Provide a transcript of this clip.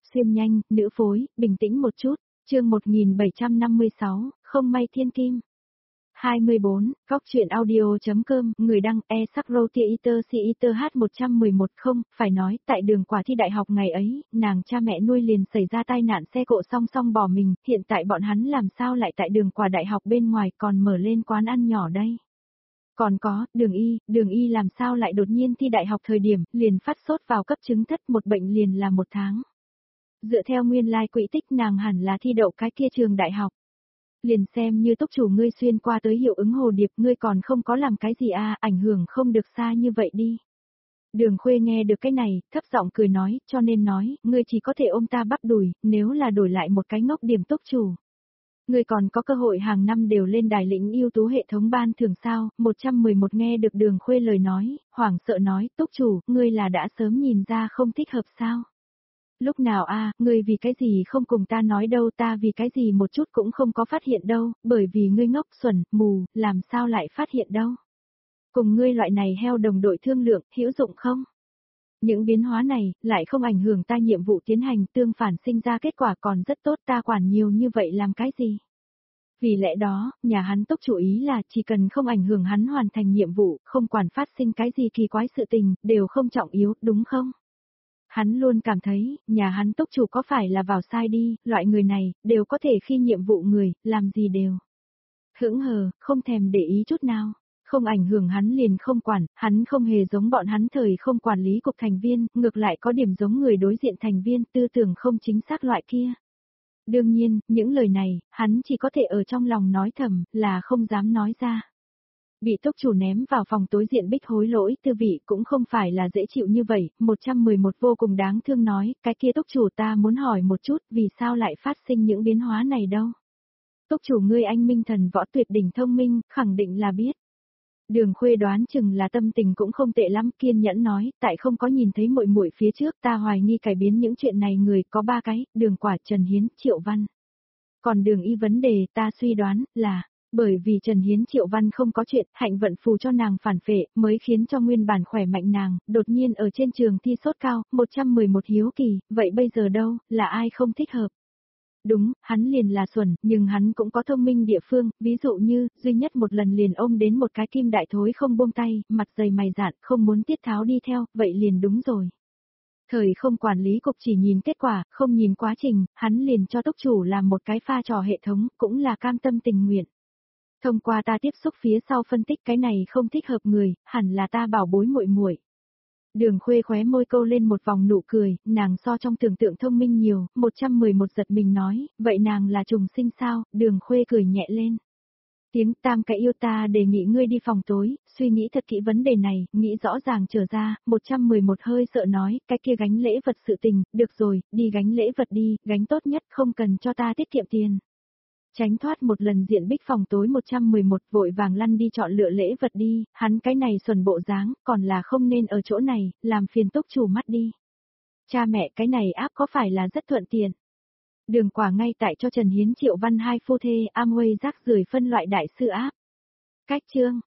Xuyên nhanh, nữ phối, bình tĩnh một chút, chương 1756, không may thiên kim. 24, góc chuyện audio.com, người đăng e-sắc-rô-tia-iter si-iter H111 không, phải nói, tại đường quả thi đại học ngày ấy, nàng cha mẹ nuôi liền xảy ra tai nạn xe cộ song song bỏ mình, hiện tại bọn hắn làm sao lại tại đường quả đại học bên ngoài còn mở lên quán ăn nhỏ đây. Còn có, đường y làm sao lại đột nhiên thi đại học thời điểm, liền phát sốt vào cấp chứng thất một bệnh liền là 1 tháng. Dựa theo nguyên lai quỹ tích nàng hẳn là thi đậu cái kia trường đại học. Liền xem như túc chủ ngươi xuyên qua tới hiệu ứng hồ điệp ngươi còn không có làm cái gì ảnh hưởng không được xa như vậy đi. Đường Khuê nghe được cái này, thấp giọng cười nói, cho nên nói, ngươi chỉ có thể ôm ta bắp đùi, nếu là đổi lại một cái ngốc điểm túc chủ. Ngươi còn có cơ hội hàng năm đều lên đài lĩnh ưu tú hệ thống ban thưởng sao, 111 nghe được Đường Khuê lời nói, hoảng sợ nói, túc chủ, ngươi là đã sớm nhìn ra không thích hợp sao. Lúc nào ngươi vì cái gì không cùng ta nói đâu, ta vì cái gì một chút cũng không có phát hiện đâu, bởi vì ngươi ngốc xuẩn, mù, làm sao lại phát hiện đâu. Cùng ngươi loại này heo đồng đội thương lượng, hữu dụng không? Những biến hóa này, lại không ảnh hưởng ta nhiệm vụ tiến hành, tương phản sinh ra kết quả còn rất tốt, ta quản nhiều như vậy làm cái gì? Vì lẽ đó, nhà hắn túc chủ ý là chỉ cần không ảnh hưởng hắn hoàn thành nhiệm vụ, không quản phát sinh cái gì kỳ quái sự tình, đều không trọng yếu, đúng không? Hắn luôn cảm thấy, nhà hắn túc chủ có phải là vào sai đi, loại người này, đều có thể khi nhiệm vụ người, làm gì đều. Hững hờ, không thèm để ý chút nào. Không ảnh hưởng hắn liền không quản, hắn không hề giống bọn hắn thời không quản lý cục thành viên, ngược lại có điểm giống người đối diện thành viên, tư tưởng không chính xác loại kia. Đương nhiên, những lời này, hắn chỉ có thể ở trong lòng nói thầm, là không dám nói ra. Bị túc chủ ném vào phòng tối diện bích hối lỗi tư vị cũng không phải là dễ chịu như vậy, 111 vô cùng đáng thương nói, cái kia túc chủ ta muốn hỏi một chút vì sao lại phát sinh những biến hóa này đâu. Túc chủ ngươi anh minh thần võ tuyệt đỉnh thông minh, khẳng định là biết. Đường Khuê đoán chừng là tâm tình cũng không tệ lắm, kiên nhẫn nói, tại không có nhìn thấy muội muội phía trước ta hoài nghi cải biến những chuyện này người có 3 cái, Đường Quả, Trần Hiến, Triệu Văn. Còn Đường Y vấn đề ta suy đoán là, bởi vì Trần Hiến Triệu Văn không có chuyện, hạnh vận phù cho nàng phản phệ, mới khiến cho nguyên bản khỏe mạnh nàng, đột nhiên ở trên trường thi sốt cao, 111 hiếu kỳ, vậy bây giờ đâu, là ai không thích hợp? Đúng, hắn liền là xuẩn, nhưng hắn cũng có thông minh địa phương, ví dụ như, duy nhất một lần liền ôm đến một cái kim đại thối không buông tay, mặt dày mày dạn, không muốn tiết tháo đi theo, vậy liền đúng rồi. Thời không quản lý cục chỉ nhìn kết quả, không nhìn quá trình, hắn liền cho túc chủ làm một cái pha trò hệ thống, cũng là cam tâm tình nguyện. Thông qua ta tiếp xúc phía sau phân tích cái này không thích hợp người, hẳn là ta bảo bối muội muội. Đường Khuê khóe môi câu lên một vòng nụ cười, nàng so trong tưởng tượng thông minh nhiều, 111 giật mình nói, vậy nàng là trùng sinh sao, Đường Khuê cười nhẹ lên. Tiếng tam cái yêu ta đề nghị ngươi đi phòng tối, suy nghĩ thật kỹ vấn đề này, nghĩ rõ ràng trở ra, 111 hơi sợ nói, cái kia gánh lễ vật sự tình, được rồi, đi gánh lễ vật đi, gánh tốt nhất không cần cho ta tiết kiệm tiền. Tránh thoát một lần diện bích phòng tối 111 vội vàng lăn đi chọn lựa lễ vật đi, hắn cái này xuẩn bộ dáng, còn là không nên ở chỗ này, làm phiền túc chủ mắt đi. Cha mẹ cái này áp có phải là rất thuận tiện. Đường Quả ngay tại cho Trần Hiến Triệu Văn hai phu thê Amway rác rưởi phân loại đại sư áp. Cách chương,